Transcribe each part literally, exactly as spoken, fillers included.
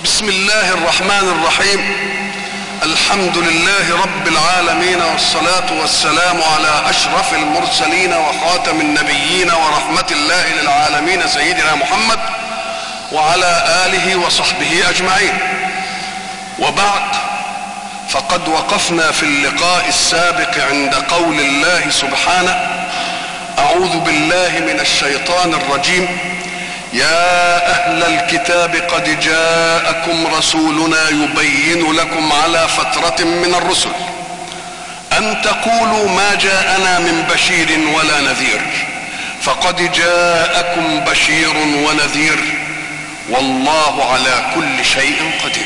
بسم الله الرحمن الرحيم. الحمد لله رب العالمين، والصلاة والسلام على أشرف المرسلين وخاتم النبيين ورحمة الله للعالمين سيدنا محمد وعلى آله وصحبه أجمعين. وبعد، فقد وقفنا في اللقاء السابق عند قول الله سبحانه: أعوذ بالله من الشيطان الرجيم. يا أهل الكتاب قد جاءكم رسولنا يبين لكم على فترة من الرسل أن تقولوا ما جاءنا من بشير ولا نذير، فقد جاءكم بشير ونذير والله على كل شيء قدير.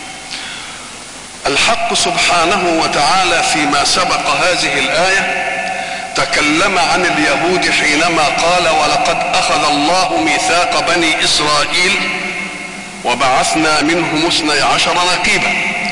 الحق سبحانه وتعالى فيما سبق هذه الآية تكلم عن اليهود حينما قال: ولقد أخذ الله ميثاق بني إسرائيل وبعثنا منهم اثني عشر نقيبا.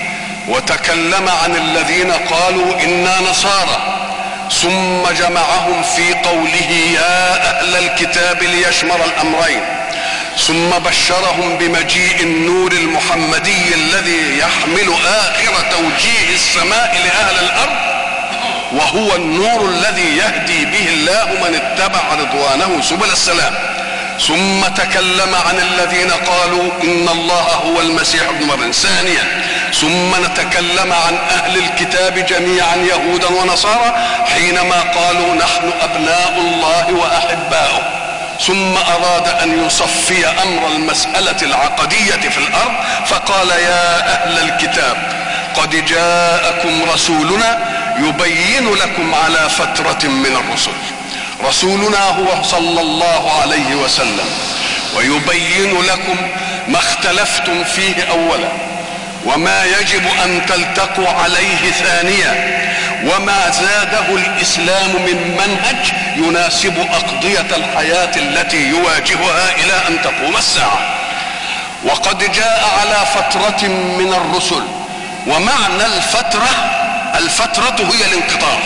وتكلم عن الذين قالوا إنا نصارى، ثم جمعهم في قوله: يا أهل الكتاب ليشمل الأمرين، ثم بشرهم بمجيء النور المحمدي الذي يحمل آخر توجيه السماء لأهل الأرض، وهو النور الذي يهدي به الله من اتبع رضوانه سبل السلام. ثم تكلم عن الذين قالوا إن الله هو المسيح ابن مريم. ثانيا، ثم نتكلم عن أهل الكتاب جميعا يهودا ونصارى حينما قالوا نحن أبناء الله وأحباؤه. ثم أراد أن يصفي أمر المسألة العقدية في الأرض فقال: يا أهل الكتاب قد جاءكم رسولنا يبين لكم على فترة من الرسل. رسولنا هو صلى الله عليه وسلم، ويبين لكم ما اختلفتم فيه أولا، وما يجب أن تلتقوا عليه ثانيا، وما زاده الإسلام من منهج يناسب أقضية الحياة التي يواجهها إلى أن تقوم الساعة. وقد جاء على فترة من الرسل، ومعنى الفترة الفترة هي الانقطاع،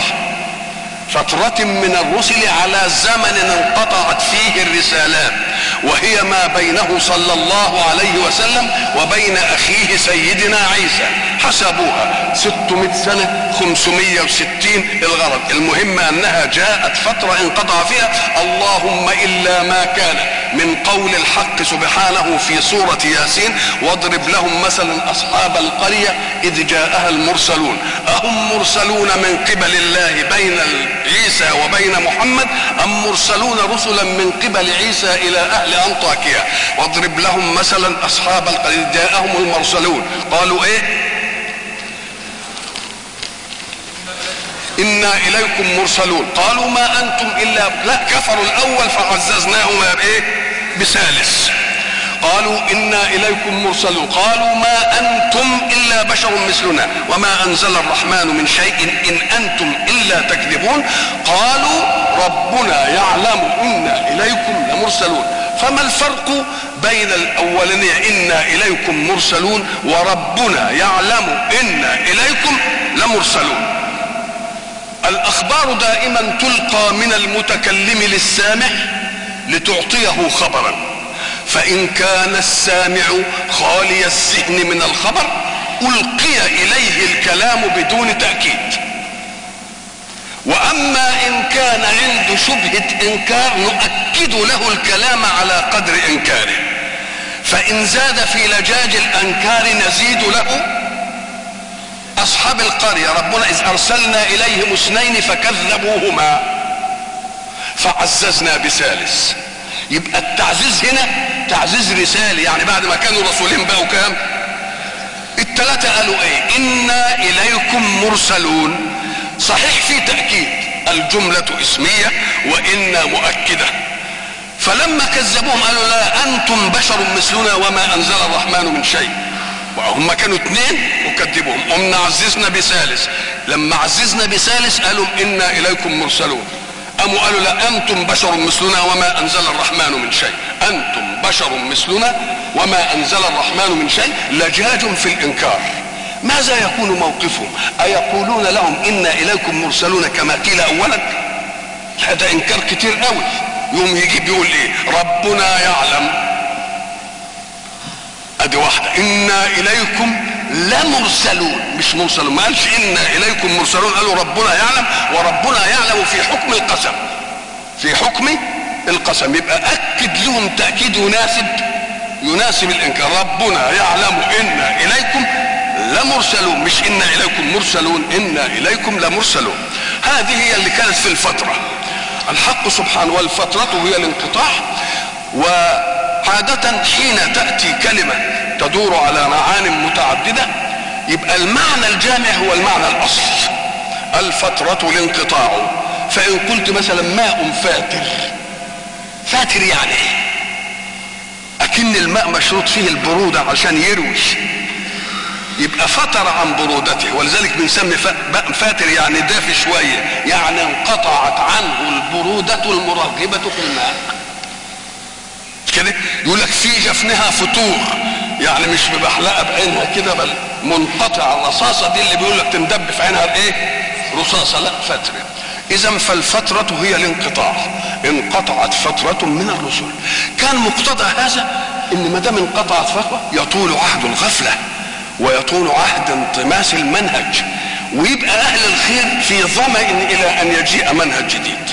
فترة من الرسل على زمن انقطعت فيه الرسالات، وهي ما بينه صلى الله عليه وسلم وبين أخيه سيدنا عيسى. حسبوها ستمائة سنة، خمسمائة وستين الغرض، المهم أنها جاءت فترة انقطع فيها. اللهم إلا ما كان من قول الحق سبحانه في سورة ياسين: واضرب لهم مثلا أصحاب القرية إذ جاءها المرسلون أهم مرسلون من قبل الله بين عيسى وبين محمد أم مرسلون رسلا من قبل عيسى إلى أهل أنطاكيا. واضرب لهم مثلا أصحاب القرية إذ جاءهم المرسلون قالوا إيه؟ إنا إليكم مرسلون. قالوا ما أنتم إلا لا كفروا الأول فعززناهم بإيه؟ بثالث. قالوا إنا إليكم مرسلون. قالوا ما أنتم إلا بشر مثلنا وما أنزل الرحمن من شيء إن أنتم إلا تكذبون. قالوا ربنا يعلم إنا إليكم لمرسلون. فما الفرق بين الأولين إنا إليكم مرسلون وربنا يعلم إنا إليكم لمرسلون؟ الأخبار دائما تلقى من المتكلم للسامع لتعطيه خبرا، فإن كان السامع خالي الذهن من الخبر ألقي إليه الكلام بدون تأكيد. وأما إن كان عنده شبهة إنكار نؤكد له الكلام على قدر إنكاره، فإن زاد في لجاج الأنكار نزيد له. أصحاب القرية ربنا إذ أرسلنا إليهم اثنين فكذبوهما فعززنا بثالث. يبقى التعزيز هنا تعزيز رسالي، يعني بعد ما كانوا رسولين بقوا كام؟ الثلاثة قالوا ايه؟ إنا إليكم مرسلون. صحيح في تأكيد، الجملة اسمية وإنا مؤكدة. فلما كذبوهم قالوا لا أنتم بشر مثلنا وما أنزل الرحمن من شيء. وهم كانوا اثنين وكذبوهم، قمنا عززنا بثالث. لما عززنا بثالث قالوا إنا إليكم مرسلون. قاموا قالوا لا أنتم بشر مثلنا وما أنزل الرحمن من شيء. أنتم بشر مثلنا وما أنزل الرحمن من شيء. لجاج في الإنكار. ماذا يكون موقفهم؟ أيقولون لهم إنا إليكم مرسلون كما قيل أولا؟ هذا إنكار كتير قوي. يوم يجيب يقول إيه؟ ربنا يعلم ادي واحدة. انا اليكم لمرسلون، مش مرسلون، ما قالش انا اليكم مرسلون، قالوا ربنا يعلم، وربنا يعلم في حكم القسم، في حكم القسم. يبقى اكد لهم تأكيد يناسب يناسب الانكار. ربنا يعلم انا اليكم لمرسلون، مش انا اليكم مرسلون، انا اليكم لمرسلون. هذه هي اللي كانت في الفترة. الحق سبحانه، والفترة هي الانقطاع. وعادة حين تأتي كلمة تدور على معان متعددة يبقى المعنى الجامع هو المعنى الأصل. الفترة الانقطاع. فإن قلت مثلا ماء فاتر، فاتر يعني ايه؟ أكن الماء مشروط فيه البرودة عشان يروي، يبقى فتر عن برودته، ولذلك بنسمي ماء فاتر يعني دافي شوية، يعني انقطعت عنه البرودة المرغبة في الماء. كده يقول لك في جفنها فتور، يعني مش مبحلقه بعينها كده، بل منقطع. الرصاصه دي اللي بيقول لك تندب في عينها ايه؟ رصاصه، لا فتره. اذا فالفتره هي الانقطاع. انقطعت فتره من الرسل. كان مقتضى هذا ان ما دام انقطعت فتره يطول عهد الغفله ويطول عهد انطماس المنهج، ويبقى اهل الخير في ظمأ الى ان يجيء منهج جديد.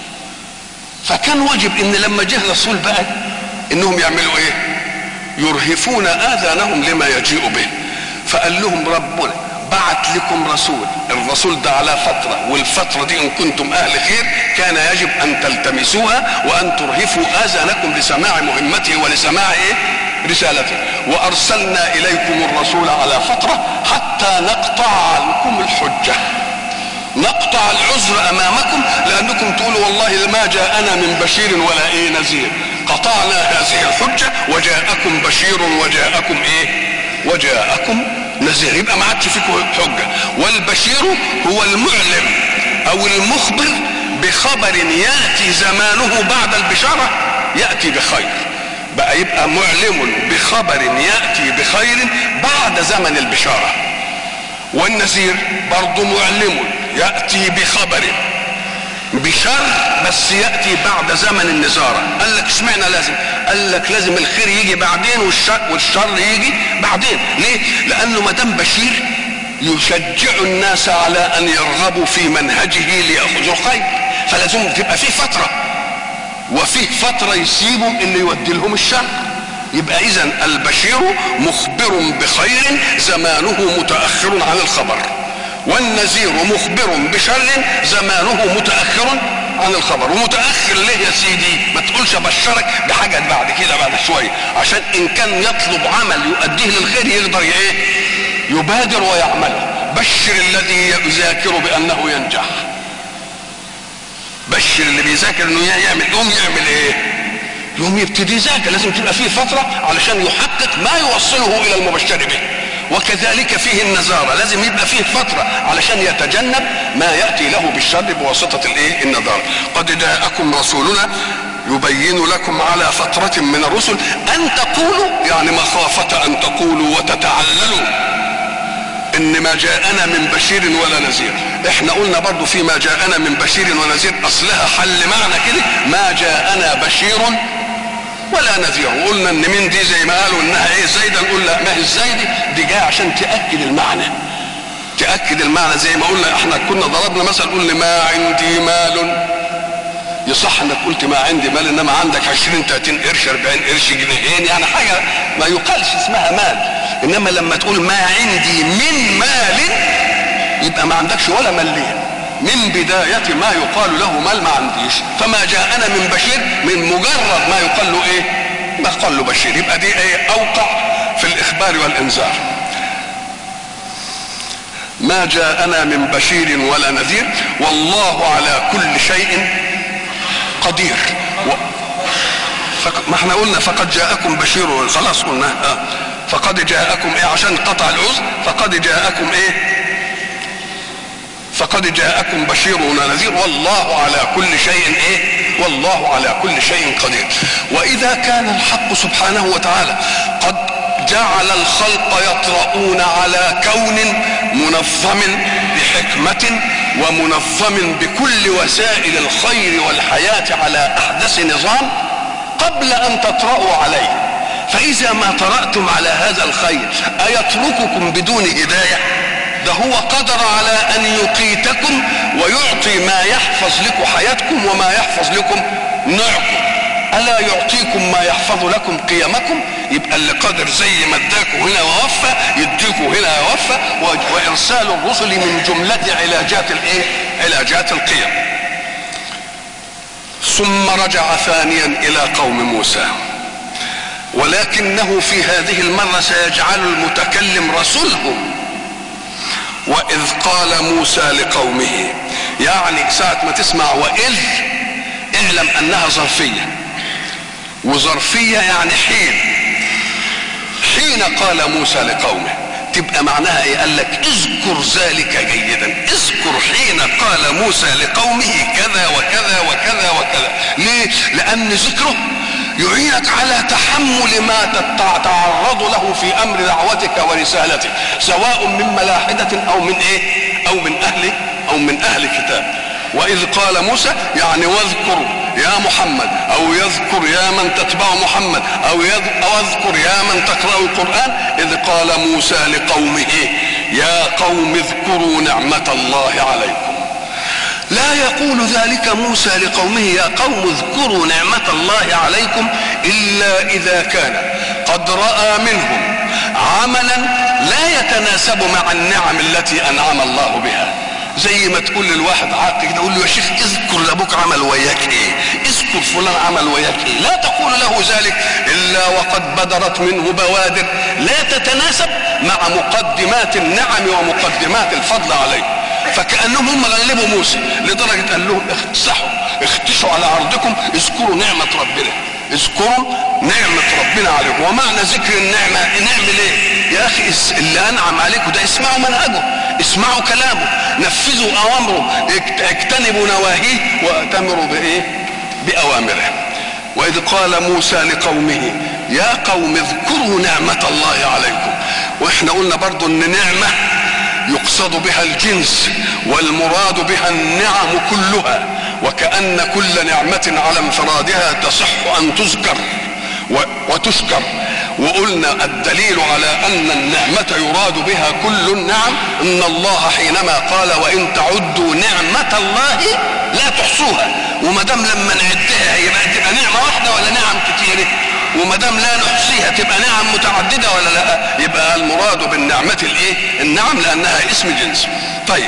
فكان واجب ان لما جه الرسول بقى انهم يعملوا ايه؟ يرهفون اذانهم لما يجيء به. فقال لهم ربنا بعت لكم رسول، الرسول ده على فترة، والفترة دي ان كنتم اهل خير كان يجب ان تلتمسوها وان ترهفوا اذانكم لسماع مهمته ولسماع ايه؟ رسالته. وارسلنا اليكم الرسول على فترة حتى نقطع عنكم الحجة، نقطع العذر امامكم، لانكم تقولوا والله ما جاءنا من بشير ولا ايه نذير. قطعنا هذه الحجة وجاءكم بشير وجاءكم ايه؟ وجاءكم نذير. يبقى ما عادش فيكم حجة. والبشير هو المعلم او المخبر بخبر يأتي زمانه بعد البشارة يأتي بخير. بقى يبقى معلم بخبر يأتي بخير بعد زمن البشارة. والنذير برضو معلم يأتي بخبر بشر بس يأتي بعد زمن النزارة. قال لك اشمعنى لازم؟ قال لك لازم الخير يجي بعدين والشر, والشر يجي بعدين. ليه؟ لأنه ما دام بشير يشجع الناس على أن يرغبوا في منهجه ليأخذوا الخير، فلازم تبقى فيه فترة، وفيه فترة يسيبوا اللي يودي لهم الشر. يبقى إذن البشير مخبر بخير زمانه متأخر عن الخبر، والنذير مخبر بشر زمانه متأخر عن الخبر. ومتأخر ليه يا سيدي؟ ما تقولش ابشرك بحاجة بعد كده بعد شوية، عشان ان كان يطلب عمل يؤديه للخير يقدر ايه؟ يبادر ويعمله. بشر الذي يذاكر بانه ينجح، بشر اللي بيذاكر انه يعمل، يوم يعمل ايه؟ يوم يبتدي يذاكر. لازم تبقى فيه فترة علشان يحقق ما يوصله الى المبشر به. وكذلك فيه النذارة، لازم يبقى فيه فترة علشان يتجنب ما يأتي له بالشر بواسطة الايه؟ النذارة. قد جاءكم رسولنا يبين لكم على فترة من الرسل ان تقولوا، يعني مخافة ان تقولوا وتتعللوا ان ما جاءنا من بشير ولا نذير. احنا قلنا برضو في ما جاءنا من بشير ونذير اصلها حل معنى كده، ما جاءنا بشير ولا نذير. وقلنا ان من دي زي ما قالوا انها ايه؟ زايده. نقول لا، ما هي الزايده دي جايه عشان تاكد المعنى، تاكد المعنى. زي ما قلنا احنا كنا ضربنا مثل، قلنا ما عندي مال، يصح انك قلت ما عندي مال، انما عندك عشرين تلاتين قرش اربعين قرش جنيهين، يعني حاجه ما يقالش اسمها مال. انما لما تقول ما عندي من مال يبقى ما عندكش ولا مليم. من بداية ما يقال له مال ما عنديش. فما جاءنا من بشير من مجرد ما يقال له ايه؟ ما قال له بشير. يبقى دي ايه؟ اوقع في الاخبار والانذار. ما جاءنا من بشير ولا نذير والله على كل شيء قدير. و... فق... ما احنا قلنا فقد جاءكم بشير، خلاص قلنا اه. فقد جاءكم ايه عشان قطع العذر؟ فقد جاءكم ايه؟ فقد جاءكم بشير ونذير والله على كل شيء ايه؟ والله على كل شيء قدير. واذا كان الحق سبحانه وتعالى قد جعل الخلق يطرؤون على كون منظم بحكمة ومنظم بكل وسائل الخير والحياة على احدث نظام قبل ان تطرأوا عليه، فإذا ما طرأتم على هذا الخير أيترككم بدون هداية؟ ده هو قدر على أن يقيتكم ويعطي ما يحفظ لكم حياتكم وما يحفظ لكم نوعكم. ألا يعطيكم ما يحفظ لكم قيمكم؟ يبقى اللي قادر زي ما اداكم هنا ووفى يديكم هنا ووفى. وإرسال الرسل من جملة علاجات الايه؟ علاجات القيم. ثم رجع ثانيا إلى قوم موسى، ولكنه في هذه المرة سيجعل المتكلم رسولهم. وإذ قال موسى لقومه، يعني ساعة ما تسمع وإذ اعلم أنها ظرفية، وظرفية يعني حين. حين قال موسى لقومه تبقى معناها ايه؟ قال لك اذكر ذلك جيدا، اذكر حين قال موسى لقومه كذا وكذا وكذا وكذا. ليه؟ لأن ذكره يعينك على تحمل ما تتعرض له في امر دعوتك ورسالتك، سواء من ملاحدة او من ايه؟ او من اهل او من اهل كتاب. واذ قال موسى يعني واذكر يا محمد، او يذكر يا من تتبع محمد، او اذكر يا من تقرأ القرآن، اذ قال موسى لقومه يا قوم اذكروا نعمة الله عليكم. لا يقول ذلك موسى لقومه يا قوم اذكروا نعمة الله عليكم إلا إذا كان قد رأى منهم عملا لا يتناسب مع النعم التي أنعم الله بها. زي ما تقول للواحد عاقل كده، قول له يا شيخ اذكر ابوك عمل وياك ايه، اذكر فلان عمل وياك ايه. لا تقول له ذلك الا وقد بدرت منه بوادر لا تتناسب مع مقدمات النعم ومقدمات الفضل عليه. فكأنهم هم غلبوا موسى لدرجة قال لهم اختصحوا اختشوا على عرضكم، اذكروا نعمة ربنا، اذكروا نعمة ربنا عليكم. ومعنى ذكر النعمة نعمل ايه يا اخي؟ اللي انعم عليكم ده اسمعوا منهجه، اسمعوا كلامه، نفذوا اوامره، اجتنبوا نواهيه واتمروا بايه؟ باوامره. واذ قال موسى لقومه يا قوم اذكروا نعمة الله عليكم. واحنا قلنا برضو ان نعمة يقصد بها الجنس والمراد بها النعم كلها، وكأن كل نعمة على انفرادها تصح ان تذكر وتشكر. وقلنا الدليل على ان النعمة يراد بها كل النعم ان الله حينما قال وان تعدوا نعمة الله لا تحصوها. وما دام لما نعدها يبقى تبقى نعمة واحدة ولا نعم كتيرة؟ وما دام لا نحصيها تبقى نعم متعددة ولا لا؟ يبقى المراد بالنعمة الايه؟ النعم، لانها اسم جنس. طيب،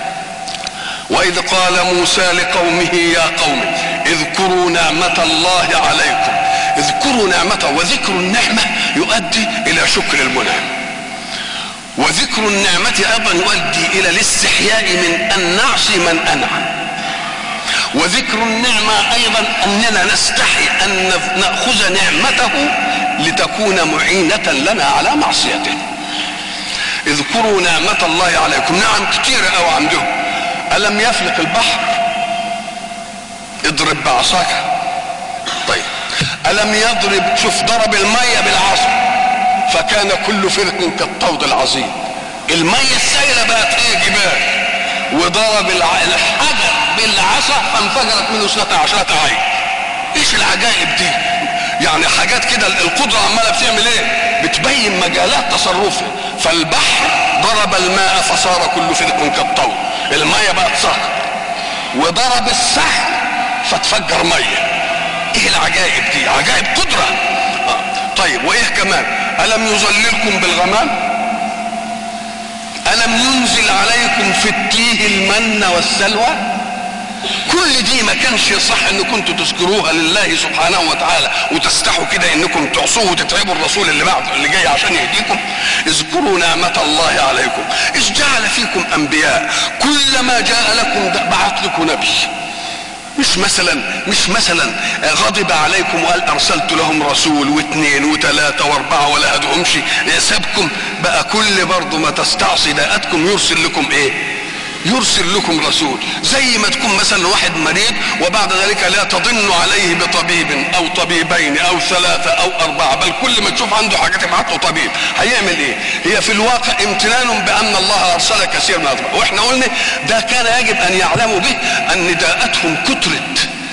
واذ قال موسى لقومه يا قوم اذكروا نعمة الله عليكم. اذكروا نعمته، وذكر النعمة يؤدي الى شكر المنعم، وذكر النعمة ايضا يؤدي الى الاستحياء من ان نعصي من انعم. وذكر النعمة ايضا اننا نستحي ان نأخذ نعمته لتكون معينة لنا على معصيته. اذكروا نعمة الله عليكم، نعم كتيرة او عندهم. ألم يفلق البحر؟ اضرب بعصاك. طيب، ألم يضرب، شوف ضرب المية بالعصا فكان كل فرق كالطود العظيم. المية السائلة بقت ايه؟ جبال. وضرب الحجر بالعصا فانفجرت منه اثنتا عشرة عين. ايش العجائب دي؟ يعني حاجات كده القدرة عمالة بتعمل ايه؟ بتبين مجالات تصرفه. فالبحر ضرب الماء فصار كل فرق كالطود، المية بقت صخر. وضرب السحر فتفجر مية. ايه العجائب دي؟ عجائب قدرة. آه. طيب، وايه كمان؟ ألم يظللكم بالغمام؟ ألم ينزل عليكم في التيه المن والسلوى؟ كل دي ما كانش يصح ان كنتوا تذكروها لله سبحانه وتعالى وتستحوا كده انكم تعصوه وتتعبوا الرسول اللي بعد اللي جاي عشان يهديكم. اذكروا نعمة الله عليكم اذ جعل فيكم انبياء، كلما جاء لكم بعث لكم نبي. مش مثلا مش مثلا غضب عليكم وقال ارسلت لهم رسول واثنين وثلاثة واربعة ولا هدهمش، سابكم بقى كل برضه ما تستعصي داءتكم يرسل لكم ايه؟ يرسل لكم رسول. زي ما تكون مثلا واحد مريض وبعد ذلك لا تضن عليه بطبيب او طبيبين او ثلاثة او اربعة، بل كل ما تشوف عنده حاجة تبعت له طبيب. هيعمل ايه؟ هي في الواقع امتنان بان الله ارسل كثير من الاطباء. واحنا قلنا ده كان يجب ان يعلموا به ان داءتهم كترت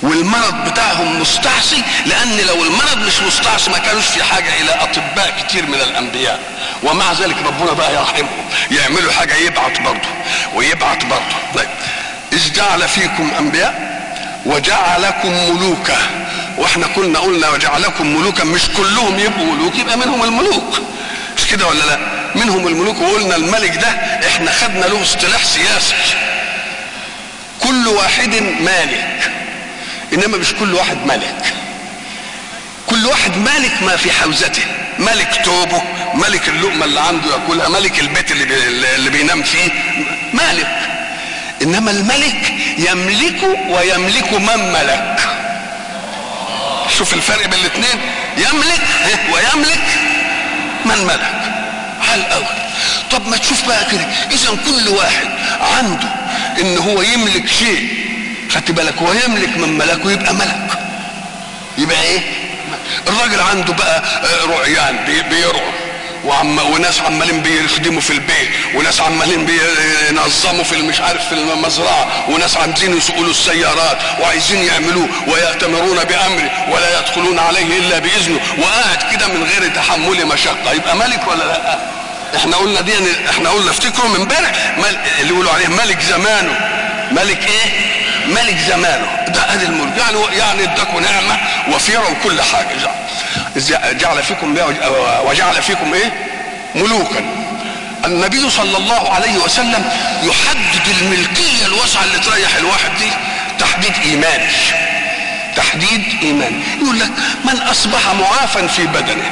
والمرض بتاعهم مستعصي، لان لو المرض مش مستعصي ما كانوش في حاجه الى اطباء كتير من الانبياء، ومع ذلك ربنا بقى يرحمهم، يعملوا حاجه يبعت برضه ويبعت برضه. طيب، اذ جعل فيكم انبياء وجعلكم ملوكا، واحنا كنا قلنا وجعلكم ملوكا، مش كلهم يبقوا ملوك، يبقى منهم الملوك، مش كده ولا لا؟ منهم الملوك. وقلنا الملك ده احنا خدنا له اصطلاح سياسي، كل واحد مالك، انما مش كل واحد ملك. كل واحد مالك ما في حوزته، ملك توبه، ملك اللقمه اللي عنده ياكلها، ملك البيت اللي, بي اللي بينام فيه، مالك. انما الملك يملك ويملك من ملك. شوف الفرق بين الاثنين، يملك ويملك من ملك على الاول. طب ما تشوف بقى كده، اذا كل واحد عنده ان هو يملك شيء، خدت بالك، هو يملك من ملكه يبقى ملك، يبقى ايه؟ الراجل عنده بقى رعيان بيرعوا، وعم وناس عمالين بيخدموا في البيت، وناس عمالين بينظموا في مش عارف في المزرعه، وناس عايزين يسوقوا السيارات وعايزين يعملوه، ويأتمرون بامره ولا يدخلون عليه الا باذنه، وقاعد كده من غير تحمل مشقه، يبقى ملك ولا لا؟ احنا قلنا دي، احنا قلنا افتكروا من امبارح اللي يقولوا عليه ملك زمانه. ملك ايه؟ ملك زمانه، ده ادي الملك، يعني يعني اداكم نعمه وفيره وكل حاجه. جعل فيكم وجعل فيكم ايه؟ ملوكا. النبي صلى الله عليه وسلم يحدد الملكيه الواسعه اللي تريح الواحد دي تحديد ايماني. تحديد ايماني، يقول لك من اصبح معافا في بدنه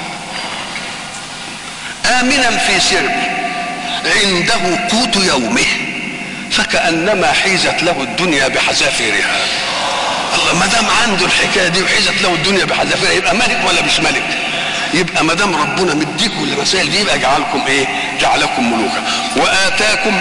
امنا في سربه عنده قوت يومه فكأنما حيزت له الدنيا بحذافيرها. الله، ما دام عنده الحكايه دي وحيزت له الدنيا بحذافيرها يبقى ملك ولا مش ملك؟ يبقى ما دام ربنا مديكم المسائل دي يبقى جعلكم ايه؟ جعلكم ملوكا. واتاكم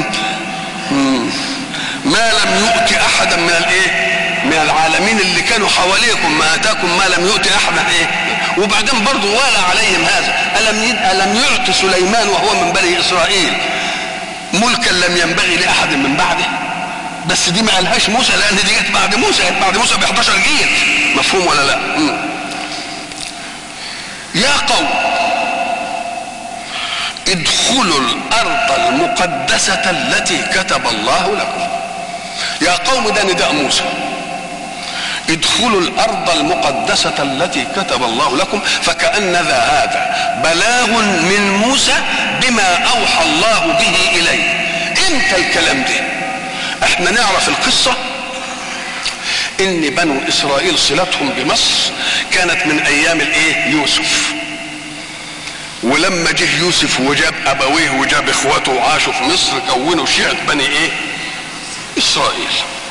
ما لم يؤت احدا من الايه؟ من العالمين اللي كانوا حواليكم، ما اتاكم ما لم يؤت احدا ايه؟ وبعدين برضه والى عليهم هذا، الم الم يعط سليمان وهو من بني اسرائيل ملكا لم ينبغي لاحد من بعده؟ بس دي ما قالهاش موسى، لان دي جت بعد موسى، جت بعد موسى ب احداشر جيل. مفهوم ولا لا؟ مم. يا قوم ادخلوا الارض المقدسه التي كتب الله لكم. يا قوم ده نداء موسى، ادخلوا الارض المقدسه التي كتب الله لكم، فكأن ذا هذا بلاغ من موسى بما اوحى الله به اليه. امتى الكلام ده؟ احنا نعرف القصه ان بنو اسرائيل صلتهم بمصر كانت من ايام الايه؟ يوسف. ولما جه يوسف وجاب ابويه وجاب اخواته وعاشوا في مصر كونوا شيعة بني ايه؟ اسرائيل.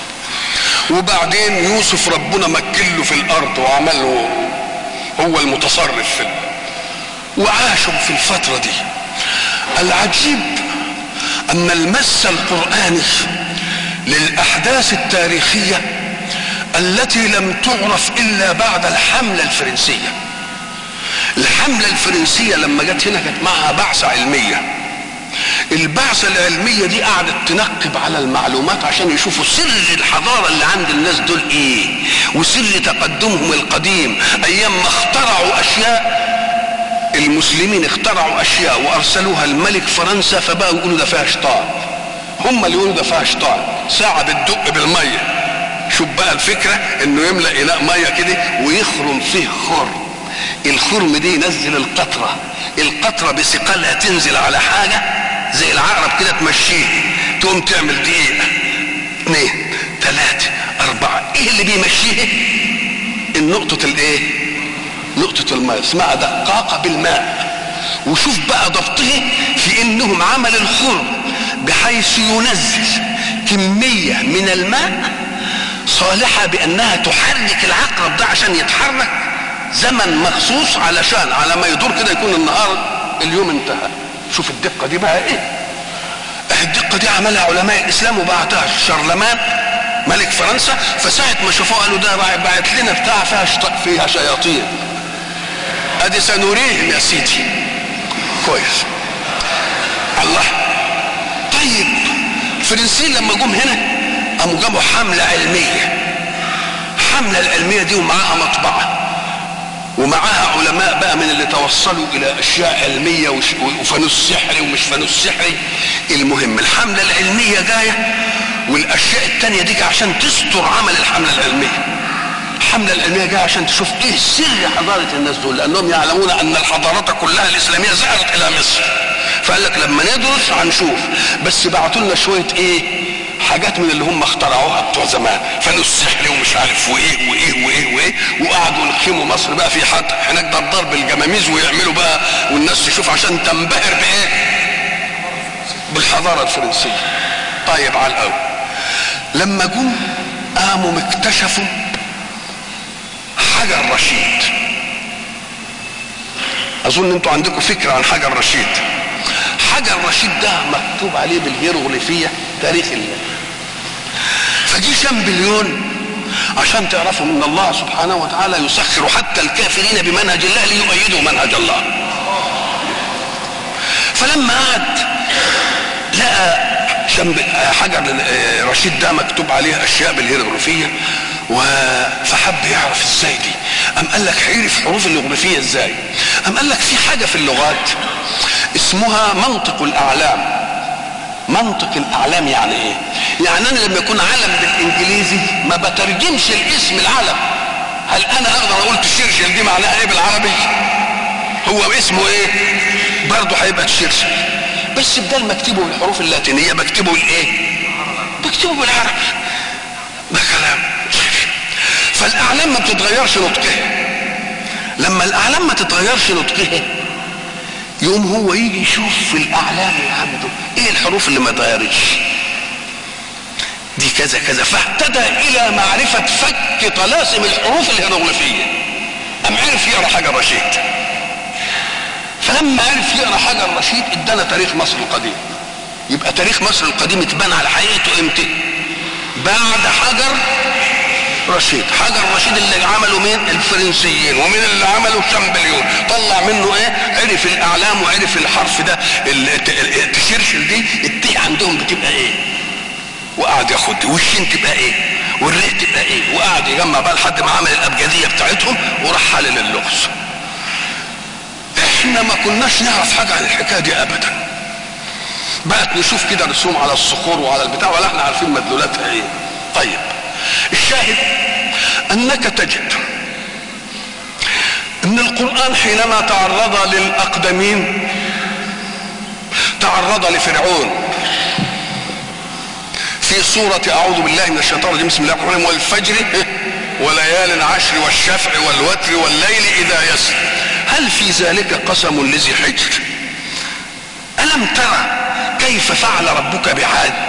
وبعدين يوسف ربنا مكن له في الارض وعمله هو المتصرف في ال... وعاشوا في الفترة دي. العجيب ان المس القرآني للاحداث التاريخية التي لم تعرف الا بعد الحملة الفرنسية. الحملة الفرنسية لما جت هنا كانت معها بعثة علمية. البعثة العلمية دي قعدت تنقب على المعلومات عشان يشوفوا سر الحضارة اللي عند الناس دول ايه، وسر تقدمهم القديم. ايام ما اخترعوا اشياء، المسلمين اخترعوا اشياء وارسلوها الملك فرنسا، فبقوا يقولوا ده فيها شيطان. هم اللي يقولوا ده فيها شيطان. ساعة بتدق بالمية، شوف بقى الفكرة انه يملأ اناء مية كده ويخرم فيه خرم. الخرم دي ينزل القطرة، القطرة بثقلها تنزل على حاجة زي العقرب كده تمشيه، تقوم تعمل دقيقة اثنين ثلاثة أربعة. ايه اللي بيمشيه؟ النقطة الايه؟ نقطة الماء، اسمها دقاقة بالماء. وشوف بقى ضبطه في انهم عمل الخرم بحيث ينزل كمية من الماء صالحة بانها تحرك العقرب ده عشان يتحرك زمن مخصوص، علشان على ما يدور كده يكون النهار اليوم انتهى. شوف الدقة دي بقى ايه؟ الدقة دي عملها علماء الاسلام وبعتها شارلمان ملك فرنسا. فساعة ما شافوه قالوا ده بعت لنا بتاع فيها فيها شياطين، ادي سنريهم يا سيدي. كويس. الله. طيب الفرنسيين لما جم هنا قاموا جابوا حملة علمية الحملة العلمية دي ومعاها مطبعة ومعاها علماء بقى من اللي توصلوا الى اشياء علمية وفانوس سحري ومش فانوس سحري. المهم الحملة العلمية جاية والاشياء التانية دي عشان تستر عمل الحملة العلمية. الحملة العلمية جاية عشان تشوف ايه سر حضارة الناس دول، لانهم يعلمون ان الحضارات كلها الاسلامية ظهرت الى مصر. فقال لك لما ندرس هنشوف، بس بعتوا لنا شوية ايه حاجات من اللي هم اخترعوها بتوع زمان، فانوس سحري ومش عارف وايه وايه وايه وايه، وقعدوا يلخموا مصر بقى في حد هناك ده ضرب الجماميز ويعملوا بقى والناس تشوف عشان تنبهر بايه؟ بالحضارة الفرنسية. طيب على الاول لما جم قاموا اكتشفوا حجر رشيد. اظن انتوا عندكم فكرة عن حجر رشيد. حجر رشيد ده مكتوب عليه بالهيروغليفية تاريخ الله. فدي شامبليون عشان تعرفوا ان الله سبحانه وتعالى يسخر حتى الكافرين بمنهج الله ليؤيدوا منهج الله. فلما قعد لقى حجر رشيد ده مكتوب عليه اشياء بالهيروغليفية فحب يعرف ازاي دي. قام قال لك عرف حروف الهيروغليفية ازاي؟ قام قال لك في حاجة في اللغات اسمها منطق الاعلام. منطق الاعلام يعني ايه؟ يعني انا لما يكون علم بالانجليزي ما بترجمش الاسم العلم. هل انا اقدر اقول تشرشل دي معناها ايه بالعربي؟ هو اسمه ايه؟ برضه هيبقى تشرشل، بس بدل ما اكتبه بالحروف اللاتينيه بكتبه بالايه؟ بكتبه بالعربي. ده كلام. فالاعلام ما بتتغيرش نطقها. لما الاعلام ما تتغيرش نطقها يوم هو يجي يشوف في الاعلام اللي عنده ايه الحروف اللي ما اتغيرتش دي كذا كذا، فاهتدى الى معرفة فك طلاسم الحروف الهيروغليفية. ام عرف يقرا حجر رشيد. فلما عرف يقرا حجر رشيد ادانا تاريخ مصر القديم. يبقى تاريخ مصر القديم اتبنى على حقيقته امتى؟ بعد حجر رشيد. حجر رشيد اللي عملوا مين؟ الفرنسيين. ومين اللي عملوا؟ شامبليون. طلع منه ايه؟ عرف الاعلام وعرف الحرف ده التشرشل دي التي عندهم بتبقى ايه، وقعد ياخد والشين تبقى ايه والريه تبقى ايه، وقعد يجمع بقى لحد ما عمل الابجديه بتاعتهم وراح حلل اللغز. احنا ما كناش نعرف حاجه عن الحكايه دي ابدا. بقت نشوف كده رسوم على الصخور وعلى البتاع ولا احنا عارفين مدلولاتها ايه. طيب الشاهد انك تجد ان القرآن حينما تعرض للاقدمين تعرض لفرعون في سورة اعوذ بالله من الشيطان الرجيم بسم الله الرحمن الرحيم والفجر وليال عشر والشفع والوتر والليل اذا يسر هل في ذلك قسم لذي حجر الم ترى كيف فعل ربك بعاد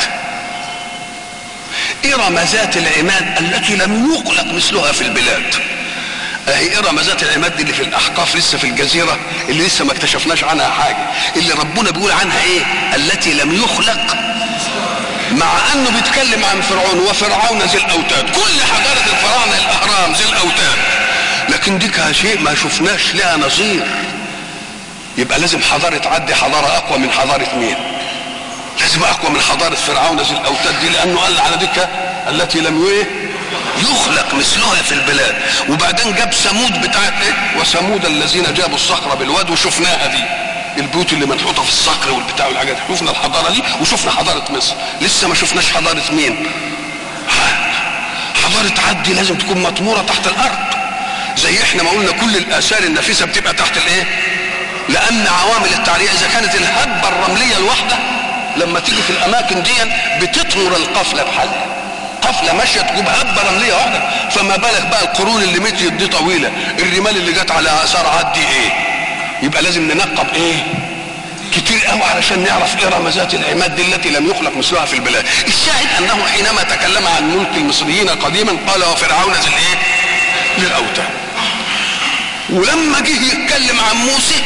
إرم ذات العماد التي لم يخلق مثلها في البلاد. اهي إرم ذات العماد دي اللي في الاحقاف لسه في الجزيرة اللي لسه ما اكتشفناش عنها حاجة، اللي ربنا بيقول عنها ايه؟ التي لم يخلق، مع انه بيتكلم عن فرعون وفرعون ذي الاوتاد. كل حضارة الفراعنة الاهرام ذي الاوتاد، لكن دي شيء ما شفناش لها نظير. يبقى لازم حضارة تعدي حضارة اقوى من حضارة مين؟ لازم اقوى من حضارة فرعون ذي الاوتاد دي، لانه قال على ديك التي لم يخلق مثلها في البلاد. وبعدين جاب ثمود بتاعت ايه؟ وثمود الذين جابوا الصخر بالواد، وشفناها دي البيوت اللي منحوطه في الصخر والبتاع والحاجات. شفنا الحضاره دي وشفنا حضاره مصر، لسه ما شفناش حضاره مين؟ حضاره عدي لازم تكون مطموره تحت الارض، زي احنا ما قلنا كل الاثار النفيسه بتبقى تحت الايه؟ لان عوامل التعريه اذا كانت الهبه الرمليه الواحده لما تيجي في الاماكن دي بتطمر القفله بحالها، قفله ماشيه تجيب هبه رمليه واحده، فما بالك بقى القرون اللي مشيت دي طويله، الرمال اللي جت على اثار عدي ايه؟ يبقى لازم ننقب ايه؟ كتير قوي علشان نعرف ايه رمزات العماد دي التي لم يخلق مثلها في البلاد. الشاهد انه حينما تكلم عن ملك المصريين قديما قال وفرعون ذي الايه؟ للاوتاد. ولما جه يتكلم عن موسى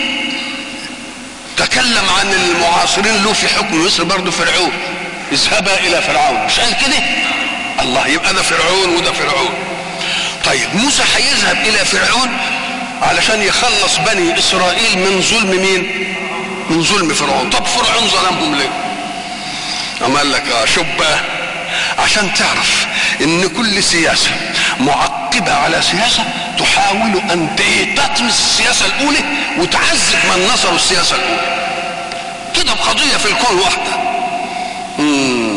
تكلم عن المعاصرين له في حكم مصر برضه فرعون، اذهبا الى فرعون، مش قال كده؟ الله، يبقى ده فرعون وده فرعون. طيب موسى هيذهب الى فرعون علشان يخلص بني اسرائيل من ظلم مين؟ من ظلم فرعون. طب فرعون ظلمهم ليه؟ اما قال لك اه شوف بقى، عشان تعرف ان كل سياسه معقبة على سياسة تحاول ان تطمس السياسة الاولى وتعذب من نصروا السياسة الاولى. كده بقضية في الكون واحدة. مم.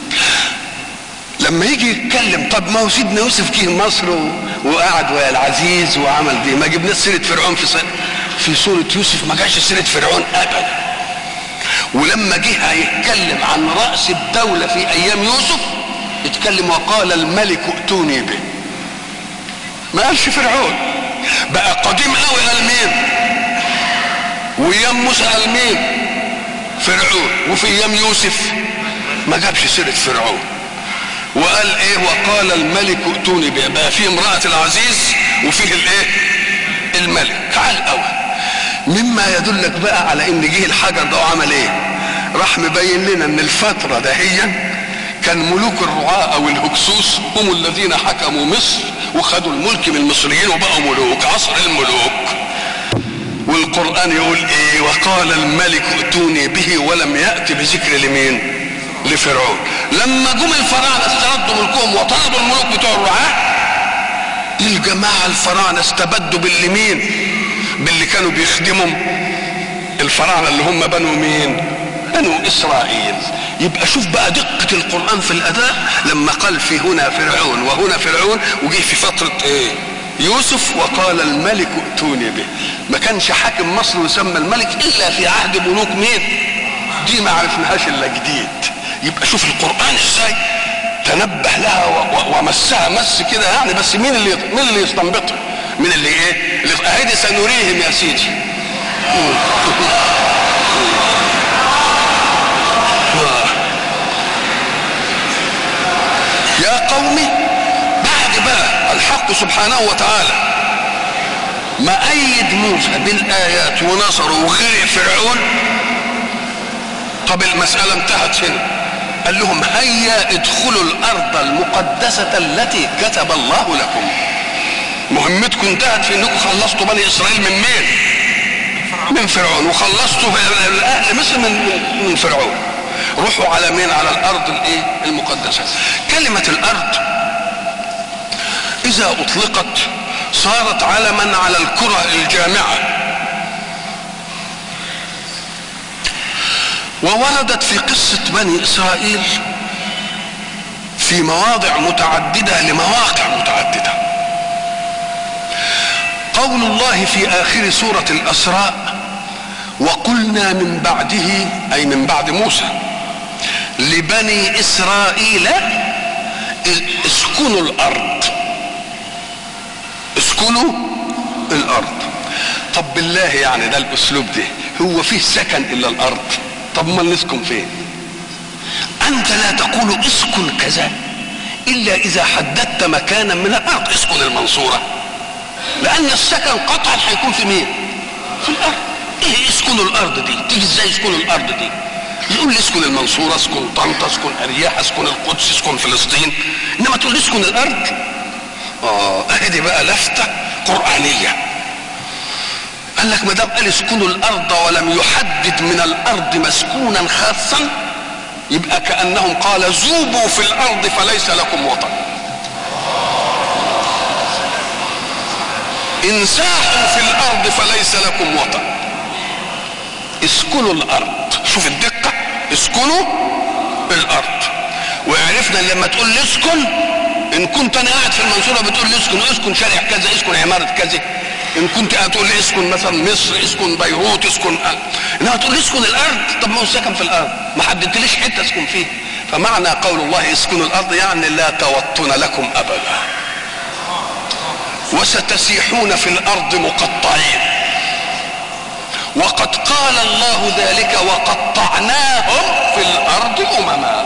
لما يجي يتكلم، طب ما هو سيدنا يوسف جه مصر وقعد ويا العزيز وعمل دي، ما جبناش سيرة فرعون في في سورة يوسف، ما جاش سيرة فرعون ابدا. ولما جه هيتكلم عن رأس الدولة في ايام يوسف اتكلم وقال الملك ائتوني به، ما قالش فرعون. بقى قديم قوي قال مين؟ وايام موسى قال مين؟ فرعون. وفي ايام يوسف ما جابش سيرة فرعون وقال ايه؟ وقال الملك ائتوني به. بقى فيه امرأة العزيز وفيه الايه؟ الملك. تعال قوي. مما يدلك بقى على ان جه الحجر ده وعمل ايه؟ راح مبين لنا ان الفترة دهيا كان ملوك الرعاة او الهكسوس هم الذين حكموا مصر وخدوا الملك من المصريين وبقوا ملوك، عصر الملوك. والقرآن يقول ايه؟ وقال الملك ائتوني به، ولم يأتي بذكر لمين؟ لفرعون. لما جم الفراعنة استردوا ملكهم وطردوا الملوك بتوع الرعاة، الجماعة الفراعنة استبدوا باللي مين؟ باللي كانوا بيخدموا الفراعنة اللي هم بنو مين؟ بنو إسرائيل. يبقى شوف بقى دقة القرآن في الأداء لما قال في هنا فرعون وهنا فرعون، وجه في فترة ايه؟ يوسف وقال الملك ائتوني به. ما كانش حاكم مصر وسمى الملك الا في عهد ملوك مين؟ دي ما عرفناهاش الا جديد. يبقى شوف القرآن ازاي تنبه لها ومسها مس كده يعني. بس مين اللي مين اللي يستنبطها؟ مين اللي ايه؟ اللي اهدي سنريهم يا سيدي. يا قومي، بعد بقى الحق سبحانه وتعالى ما أيد موسى بالآيات ونصره وغير فرعون، طب المسألة انتهت هنا. قال لهم هيا ادخلوا الأرض المقدسة التي كتب الله لكم. مهمتكم انتهت في انكم خلصتوا بني إسرائيل من مين؟ من فرعون. وخلصتوا أهل مصر من من فرعون. روحوا على مين؟ على الأرض الايه؟ المقدسة. كلمة الأرض إذا أطلقت صارت علما على الكرة الجامعة، ووردت في قصة بني إسرائيل في مواضع متعددة لمواقع متعددة. قول الله في آخر سورة الأسراء وقلنا من بعده، أي من بعد موسى، لبني إسرائيل اسكنوا الأرض. اسكنوا الأرض. طب بالله يعني ده الأسلوب ده هو فيه سكن إلا الأرض؟ طب ما نسكن فين؟ أنت لا تقول اسكن كذا إلا إذا حددت مكانا من الأرض. اسكن المنصورة، لأن السكن قطعا هيكون في مين؟ في الأرض. إيه اسكنوا الأرض دي؟ تيجي إزاي اسكنوا الأرض دي؟ يقول لي اسكن المنصورة، اسكن طنطا، اسكن أرياح، اسكن القدس، اسكن فلسطين، إنما تقول اسكن الأرض؟ آه أهدي بقى لفتة قرآنية. قال لك ما دام قال اسكنوا الأرض ولم يحدد من الأرض مسكونا خاصا، يبقى كأنهم قال ذوبوا في الأرض فليس لكم وطن. انساحوا في الأرض فليس لكم وطن. اسكنوا الأرض. شوف الدقة، اسكنوا الأرض. وعرفنا لما تقول لي اسكن، إن كنت أنا قاعد في المنصورة بتقول لي اسكن، اسكن شارع كذا، اسكن عمارة كذا. إن كنت هتقول لي اسكن مثلا مصر، اسكن بيروت، اسكن، إنما تقول لي اسكن الأرض. طب ما هو سكن في الأرض، ما حددتليش حتة اسكن فيه. فمعنى قول الله اسكنوا الأرض يعني لا توطن لكم أبدا، وستسيحون في الأرض مقطعين. وقد قال الله ذلك وقطعناهم في الأرض أمما.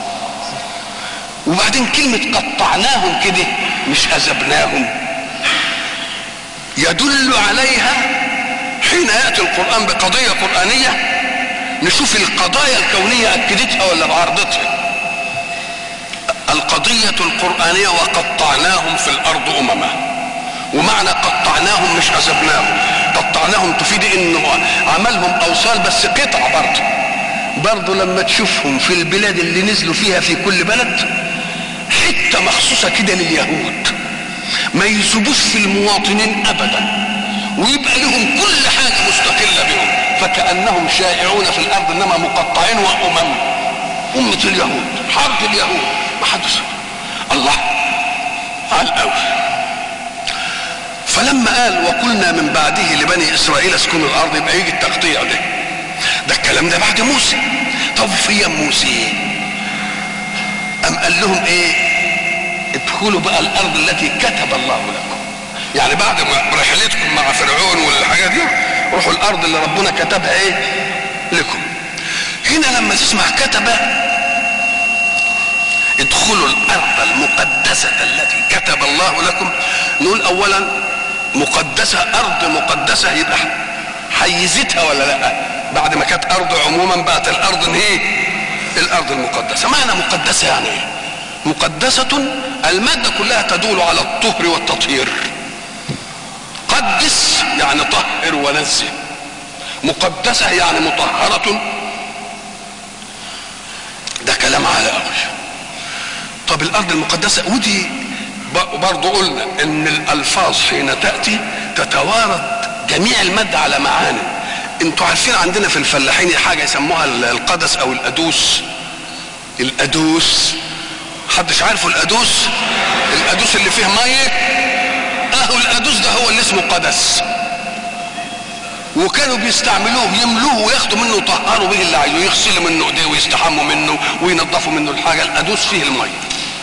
وبعدين كلمة قطعناهم كده مش أذبناهم، يدل عليها حين يأتي القرآن بقضية قرآنية نشوف القضايا الكونية أكدتها ولا بعرضتها. القضية القرآنية وقطعناهم في الأرض أمما، ومعنى قطعناهم مش عذبناهم. قطعناهم تفيد انه عملهم اوصال بس قطع. برضه برضه لما تشوفهم في البلاد اللي نزلوا فيها في كل بلد حته مخصوصه كده لليهود، ما يسيبوش في المواطنين ابدا، ويبقى لهم كل حاجه مستقله بهم، فكانهم شائعون في الارض انما مقطعين وامم. امه اليهود، حرب اليهود، ما حدش الله قال قوي. فلما قال وقلنا من بعده لبني اسرائيل اسكنوا الارض، يبقى يجي التقطيع ده. ده الكلام ده بعد موسى. طب في موسى ام قال لهم ايه؟ ادخلوا بقى الارض التي كتب الله لكم. يعني بعد ما رحلتكم مع فرعون والحاجات دي روحوا الارض اللي ربنا كتبها ايه لكم. هنا لما تسمع كتب، ادخلوا الارض المقدسه التي كتب الله لكم، نقول اولا مقدسه، ارض مقدسه يبقى حيزتها ولا لا؟ بعد ما كانت ارض عموما بقت الارض هي الارض المقدسه. معنى مقدسه يعني ايه؟ مقدسه الماده كلها تدل على الطهر والتطهير. قدس يعني طهر ونزه، مقدسه يعني مطهره. ده كلام عالي قوي. طب الارض المقدسه، ودي برضه قلنا ان الالفاظ حين تاتي تتوارد جميع الماده على معاني. انتوا عارفين عندنا في الفلاحين حاجه يسموها القدس او الادوس. الادوس محدش عارفه؟ الادوس الادوس اللي فيه ميه، اهو الادوس ده هو اللي اسمه قدس، وكانوا بيستعملوه يملوه وياخدوا منه يطهروا به اللي عايزه، يغسلوا منه ايديه ويستحموا منه وينظفوا منه الحاجه. الادوس فيه الميه.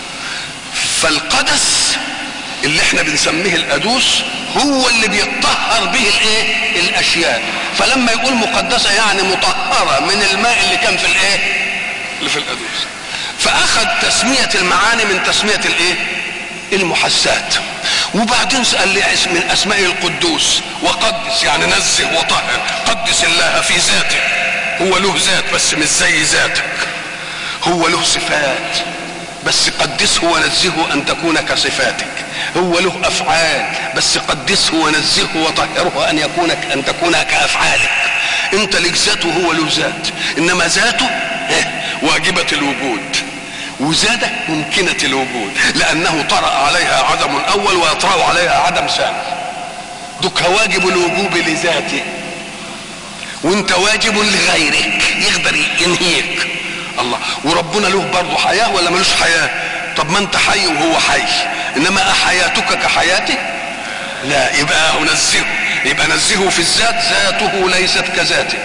فالقدس اللي احنا بنسميه الادوس هو اللي بيطهر به الايه الاشياء. فلما يقول مقدسه يعني مطهره من الماء اللي كان في الايه اللي في الادوس. فاخذ تسميه المعاني من تسميه الايه المحسات. وبعدين قال لي من اسماء القدوس، وقدس يعني نزه وطهر. قدس الله في ذاته، هو له ذات بس مش زي ذاتك، هو له صفات بس قدسه ونزهه ان تكون كصفاتك. هو له افعال بس قدسه ونزهه وطهره ان يكون ان تكون كافعالك. انت لك ذات وهو له ذات، انما ذاته واجبة الوجود وذاتك ممكنة الوجود، لانه طرأ عليها عدم اول ويطرأ عليها عدم ثاني. دك واجب الوجوب لذاته وانت واجب لغيرك يقدر ينهيك. الله. وربنا له برضه حياه ولا ملوش حياه؟ طب ما انت حي وهو حي، انما احياتك كحياته؟ لا. يبقى نزهه، يبقى نزهه في الذات، ذاته ليست كذاتك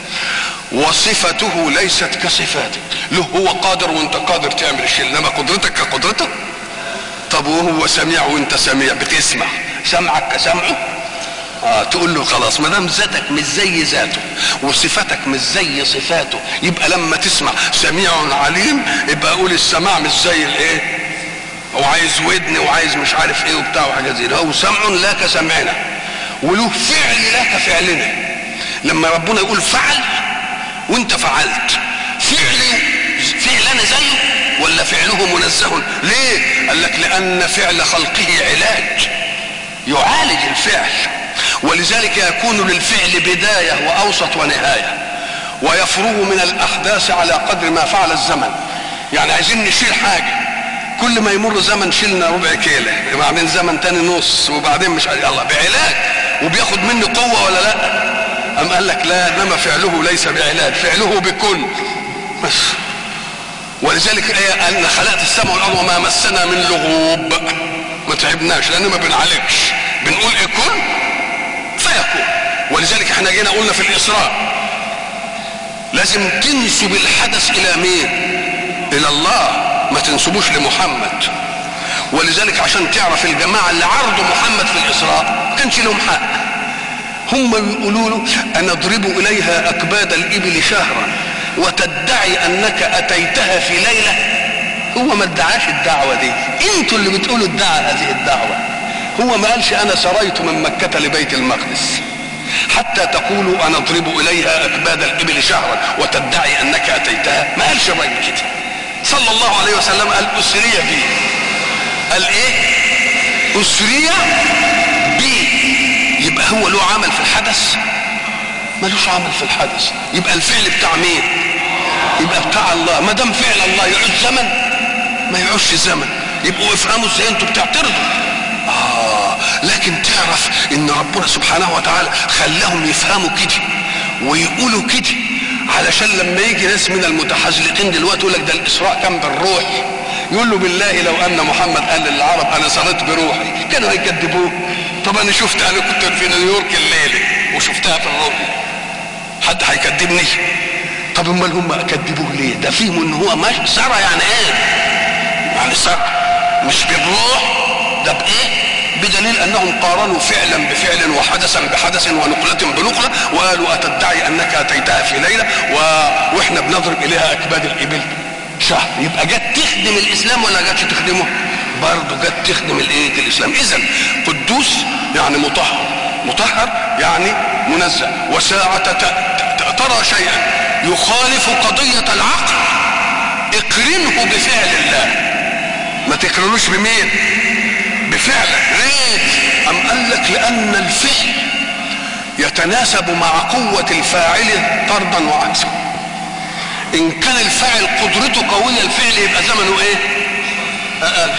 وصفته ليست كصفاتك. له هو قادر وانت قادر تعمل الشيء، انما قدرتك كقدرتك. طب وهو سميع وانت سميع بتسمع، سمعك كسمعه؟ آه تقول له خلاص ما دام ذاتك مش زي ذاته وصفاتك مش زي صفاته، يبقى لما تسمع سميع عليم يبقى اقول السماع مش زي الايه، وعايز ودن وعايز مش عارف ايه وبتاع وحاجات زي ده. هو سمع لا كسمعنا، وله فعل لا كفعلنا. لما ربنا يقول فعل وانت فعلت، فعل فعلنا زيه ولا فعله منزه؟ ليه؟ قال لك لان فعل خلقه علاج يعالج الفعل، ولذلك يكون للفعل بداية وأوسط ونهاية، ويفرغ من الأحداث على قدر ما فعل الزمن. يعني عايزين نشيل حاجة، كل ما يمر زمن شيلنا ربع كيلة، وبعدين زمن تاني نص، وبعدين مش عارف الله بعلاج، وبياخد مني قوة ولا لا؟ أم قال لك لا، إنما فعله ليس بعلاج، فعله بكل بس. ولذلك ايه؟ أن خلقت السماء والأرض وما مسنا من لغوب، ما تعبناش لأن ما بنعالجش، بنقول ايه كن فيكون. ولذلك احنا جينا قلنا في الإسراء لازم تنسب الحدث إلى مين؟ إلى الله، ما تنسبوش لمحمد. ولذلك عشان تعرف الجماعة اللي عرضوا محمد في الإسراء ما كانش لهم حق. هم بيقولوا له أنضرب إليها أكباد الإبل شهرا وتدعي أنك أتيتها في ليلة. هو ما ادعاش الدعوة دي، انتوا اللي بتقولوا ادعى هذه الدعوة. هو ما قالش أنا سريت من مكة لبيت المقدس حتى تقولوا أنضرب إليها أكباد الإبل شهرا وتدعي أنك أتيتها. ما قالش الراجل كده صلى الله عليه وسلم. قال أسري بي. قال إيه؟ أسري بي. يبقى هو له عمل في الحدث؟ ملوش عمل في الحدث. يبقى الفعل بتاع مين؟ يبقى بتاع الله. ما دام فعل الله يعوز زمن ما يعوزش زمن. يبقوا افهموا ازاي انتوا بتعترضوا. اه لكن تعرف ان ربنا سبحانه وتعالى خلاهم يفهموا كده ويقولوا كده علشان لما يجي ناس من المتحزلقين دلوقتي يقول لك ده الاسراء كان بالروح، يقول له بالله لو ان محمد قال للعرب انا سريت بروحي كانوا هيكذبوه. طب انا شفت، انا كنت في نيويورك الليله وشفتها في الروح، حد هيكذبني؟ طب امال هم كذبوه ليه؟ ده فيهم ان هو ماشي سرى. يعني ايه؟ يعني سرى مش بالروح، ده بايه؟ بدليل انهم قارنوا فعلا بفعل وحدثا بحدث ونقلة بنقلة وقالوا اتدعي انك اتيتها في ليلة و... واحنا بنضرب اليها اكباد الابل شهر. يبقى جت تخدم الاسلام ولا جت تخدمه؟ برضه جت تخدم الايه؟ الاسلام. اذا قدوس يعني مطهر، مطهر يعني منزه. وساعة ت... ت... ترى شيئا يخالف قضية العقل اقرنه بفعل الله، ما تقرنوش بمين؟ بفعله. ليه؟ أم قال لك لأن الفعل يتناسب مع قوة الفاعل طردا وعكسا. إن كان الفاعل قدرته قوية الفعل يبقى زمنه إيه؟ أقل.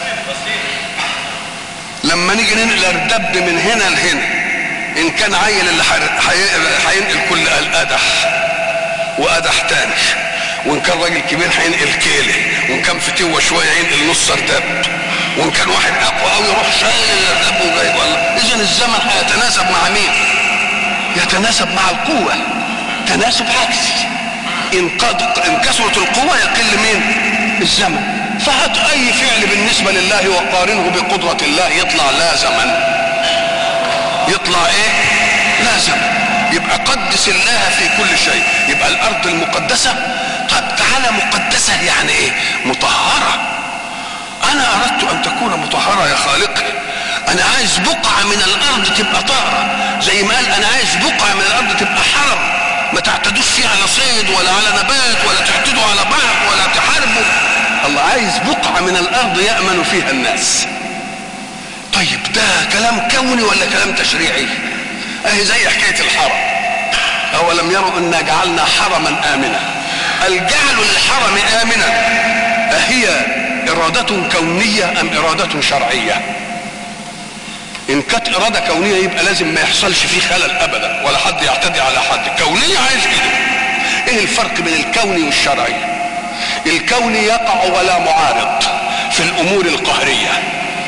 لما نيجي ننقل الدب من هنا لهنا، إن كان عيل اللي هينقل كل القدح وقدح تاني، وإن كان راجل كبير هينقل كيلة، وإن كان فتوة شوية ينقل نص ردب، وان كان واحد اقوى قوي يروح شايل الردب وجايب. والله اذا الزمن هيتناسب مع مين؟ يتناسب مع القوه تناسب عكسي. ان قد ان كثرت القوه يقل مين؟ الزمن. فهات اي فعل بالنسبه لله وقارنه بقدره الله يطلع لا زمن، يطلع ايه؟ لا زمن. يبقى قدس الله في كل شيء. يبقى الارض المقدسه، طب تعالى مقدسه يعني ايه؟ مطهره. انا اردت ان تكون مطهرة يا خالقي، انا عايز بقعة من الارض تبقى طاهرة، زي ما قال انا عايز بقعة من الارض تبقى حرم ما تعتدوش فيها على صيد ولا على نبات ولا تحتدوا على بعض ولا تحاربوا. الله عايز بقعة من الارض يأمن فيها الناس. طيب ده كلام كوني ولا كلام تشريعي؟ اهي زي حكاية الحرم. اولم يروا انا جعلنا حرما امنا. الجعل للحرم امنا اهي إرادة كونية أم إرادة شرعية؟ إن كانت إرادة كونية يبقى لازم ما يحصلش فيه خلل أبدا ولا حد يعتدي على حد. كونية عايز كده. إيه الفرق بين الكوني والشرعي؟ الكوني يقع ولا معارض في الأمور القهرية.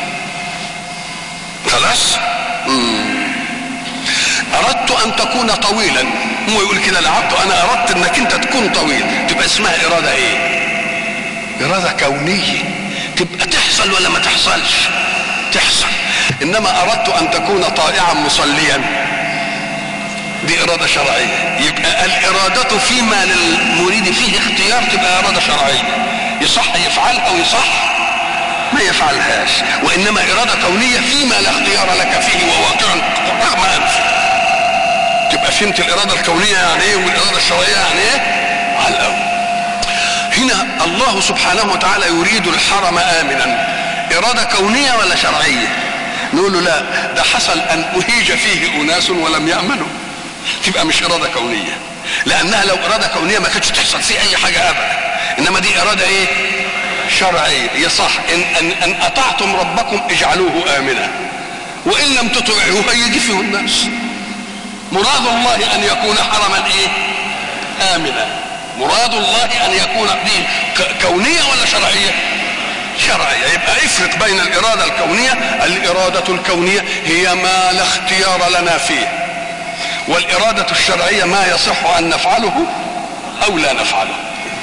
خلاص؟ مم. أردت أن تكون طويلا، هو يقول كده لعبد أنا أردت أنك أنت تكون طويل، تبقى اسمها إرادة إيه؟ إرادة كونية، تبقى تحصل ولا ما تحصلش؟ تحصل. إنما أردت أن تكون طائعا مصليا، دي إرادة شرعية. يبقى الإرادة فيما للمريد فيه اختيار تبقى إرادة شرعية، يصح يفعلها ويصح ما يفعلهاش. وإنما إرادة كونية فيما لا اختيار لك فيه وواقع رغم أنفه. تبقى فهمت الإرادة الكونية يعني إيه والإرادة الشرعية يعني إيه؟ على الأول. هنا الله سبحانه وتعالى يريد الحرم آمنا، إرادة كونية ولا شرعية؟ نقول له لا، ده حصل أن أهيج فيه أناس ولم يأمنوا، تبقى مش إرادة كونية، لأنها لو إرادة كونية ما كانتش تحصل فيه أي حاجة أبدا. إنما دي إرادة إيه؟ شرعية. يصح إن, أن, أن أطعتم ربكم اجعلوه آمنا، وإن لم تطيعوه هيجي فيه الناس. مراد الله أن يكون حرما إيه؟ آمنا. مراد الله ان يكون دين كونية ولا شرعية؟ شرعية. يبقى افرق بين الارادة الكونية. الارادة الكونية هي ما لا اختيار لنا فيه، والارادة الشرعية ما يصح ان نفعله او لا نفعله.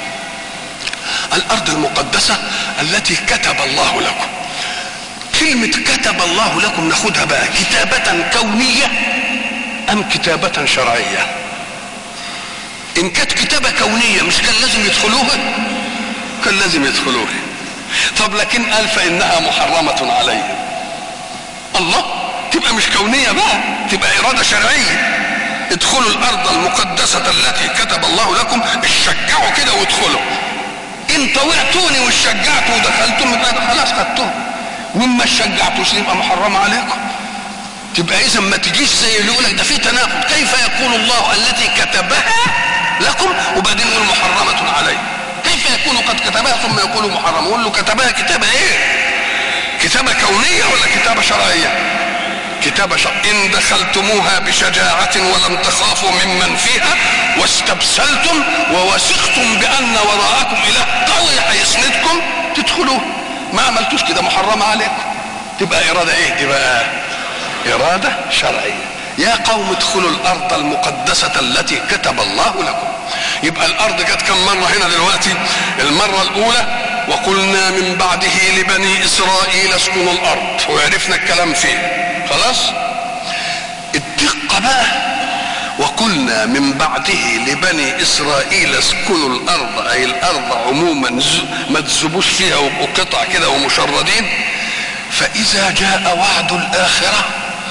الارض المقدسة التي كتب الله لكم. كلمة كتب الله لكم ناخدها بقى كتابة كونية ام كتابة شرعية؟ إن كانت كتابة كونية مش كان لازم يدخلوها؟ كان لازم يدخلوها. طب لكن قال فإنها محرمة عليهم. الله، تبقى مش كونية بقى، تبقى إرادة شرعية. ادخلوا الأرض المقدسة التي كتب الله لكم، اشجعوا كده وادخلوا. إن طوعتوني واشجعتوا ودخلتم يبقى خلاص خدتم، وإما اشجعتوش يبقى محرمة عليكم. تبقى إذا ما تجيش زي اللي يقول لك ده في تناقض. كيف يقول الله التي كتبها لكم وبعدين يقول محرمة عليه؟ كيف يكون قد كتبها ثم يقول محرمة؟ يقول له كتبها كتابة ايه؟ كتابة كونية ولا كتابة شرعية؟ كتاب شر إن دخلتموها بشجاعة ولم تخافوا ممن فيها واستبسلتم ووثقتم بأن وراءكم إله قوي هيسندكم تدخلوه. ما عملتوش كده محرمة عليكم، تبقى إرادة إيه دي بقى؟ إرادة شرعية. يا قوم ادخلوا الأرض المقدسة التي كتب الله لكم. يبقى الأرض جت كم مرة هنا دلوقتي؟ المرة الأولى وقلنا من بعده لبني إسرائيل اسكنوا الأرض، وعرفنا الكلام فيه خلاص. الدقة بقى وقلنا من بعده لبني إسرائيل اسكنوا الأرض، أي الأرض عموما ما تزبوش فيها وقطع كده ومشردين. فإذا جاء وعد الآخرة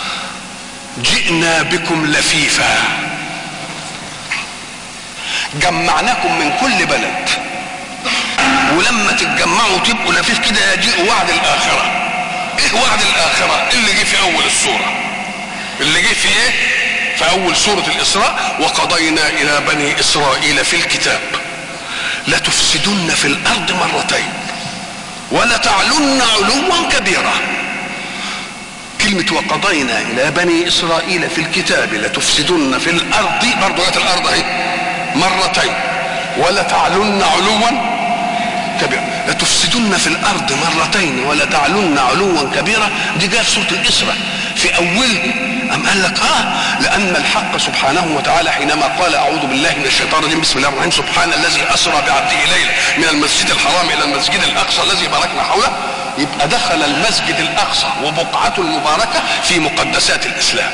جئنا بكم لفيفا، جمعناكم من كل بلد، ولما تتجمعوا تبقوا لفيف كده يجيء وعد الآخرة. ايه وعد الآخرة؟ اللي جه في أول السورة، اللي جه في ايه؟ في أول سورة الإسراء. وقضينا إلى بني إسرائيل في الكتاب لتفسدن في الأرض مرتين ولتعلن علوا كبيرا. كلمة وقضينا إلى بني إسرائيل في الكتاب لتفسدن في الأرض، برضو جت الأرض اهي مرتين، ولتعلن علوا كبيرا. لتفسدن في الأرض مرتين ولتعلن علوا كبيرا، دي جاء في سورة الإسراء في أول. أم قال لك آه لأن الحق سبحانه وتعالى حينما قال أعوذ بالله من الشيطان الرجيم بسم الله الرحمن الرحيم سبحان الذي أسرى بعبده ليلا من المسجد الحرام إلى المسجد الأقصى الذي باركنا حوله، يبقى دخل المسجد الأقصى وبقعته المباركة في مقدسات الإسلام.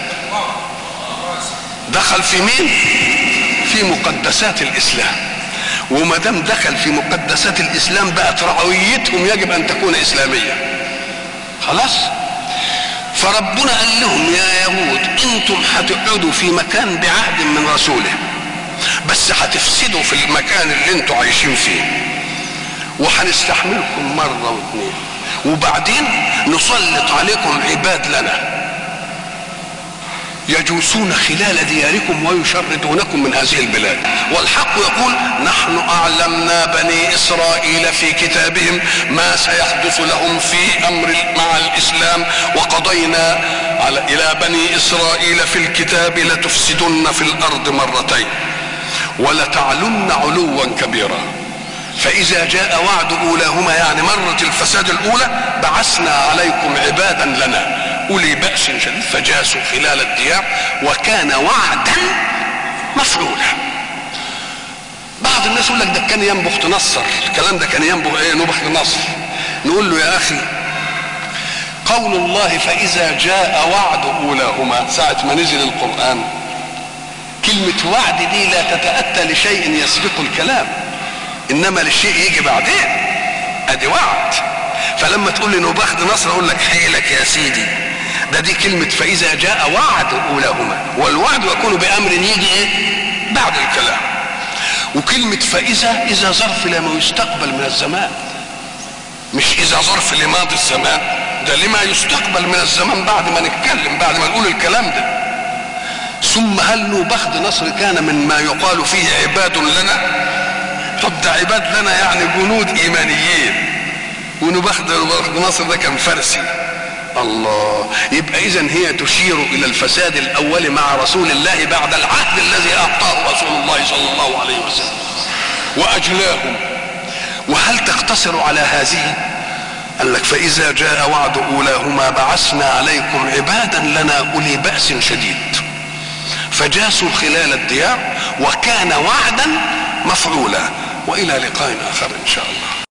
دخل في مين؟ في مقدسات الإسلام. وما دام دخل في مقدسات الإسلام بقت رعويتهم يجب أن تكون إسلامية خلاص. فربنا قال لهم يا يهود انتم هتقعدوا في مكان بعهد من رسوله، بس هتفسدوا في المكان اللي انتم عايشين فيه، وهنستحملكم مرة واثنين، وبعدين نسلط عليكم عباد لنا يجوسون خلال دياركم ويشردونكم من هذه البلاد. والحق يقول نحن أعلمنا بني إسرائيل في كتابهم ما سيحدث لهم في أمر مع الإسلام، وقضينا على إلى بني إسرائيل في الكتاب لتفسدن في الأرض مرتين ولتعلن علوا كبيرا. فإذا جاء وعد أولاهما يعني مرة الفساد الأولى بعثنا عليكم عبادا لنا أولي بأس شديد فجاسوا خلال الديار وكان وعدا مفعولا. بعض الناس يقول لك ده كان ينبغ بخت نصر، الكلام ده كان ينبغ ايه؟ نبخت نصر. نقول له يا أخي قول الله فإذا جاء وعد أولاهما ساعة ما نزل القرآن، كلمة وعد دي لا تتأتى لشيء يسبق الكلام، إنما للشيء يجي بعدين، أدي وعد. فلما تقول لي نبخت نصر أقول لك حيلك يا سيدي، ده دي كلمة فإذا جاء وعد أولاهما، والوعد يكون بأمر يجي إيه؟ بعد الكلام. وكلمة فإذا إذا ظرف لما يستقبل من الزمان، مش إذا ظرف لماضي الزمان، ده لما يستقبل من الزمان بعد ما نتكلم، بعد ما نقول الكلام ده. ثم هل نبخت نصر كان من ما يقال فيه عباد لنا؟ طب ده عباد لنا يعني جنود إيمانيين، ونبخت نصر ده كان فرسي. الله، يبقى إذن هي تشير إلى الفساد الأول مع رسول الله بعد العهد الذي أعطاه رسول الله صلى الله عليه وسلم وأجلاهم. وهل تقتصر على هذه؟ قال لك فإذا جاء وعد أولاهما بعثنا عليكم عبادا لنا أولي بأس شديد فجاسوا خلال الديار وكان وعدا مفعولا. وإلى لقاء آخر إن شاء الله.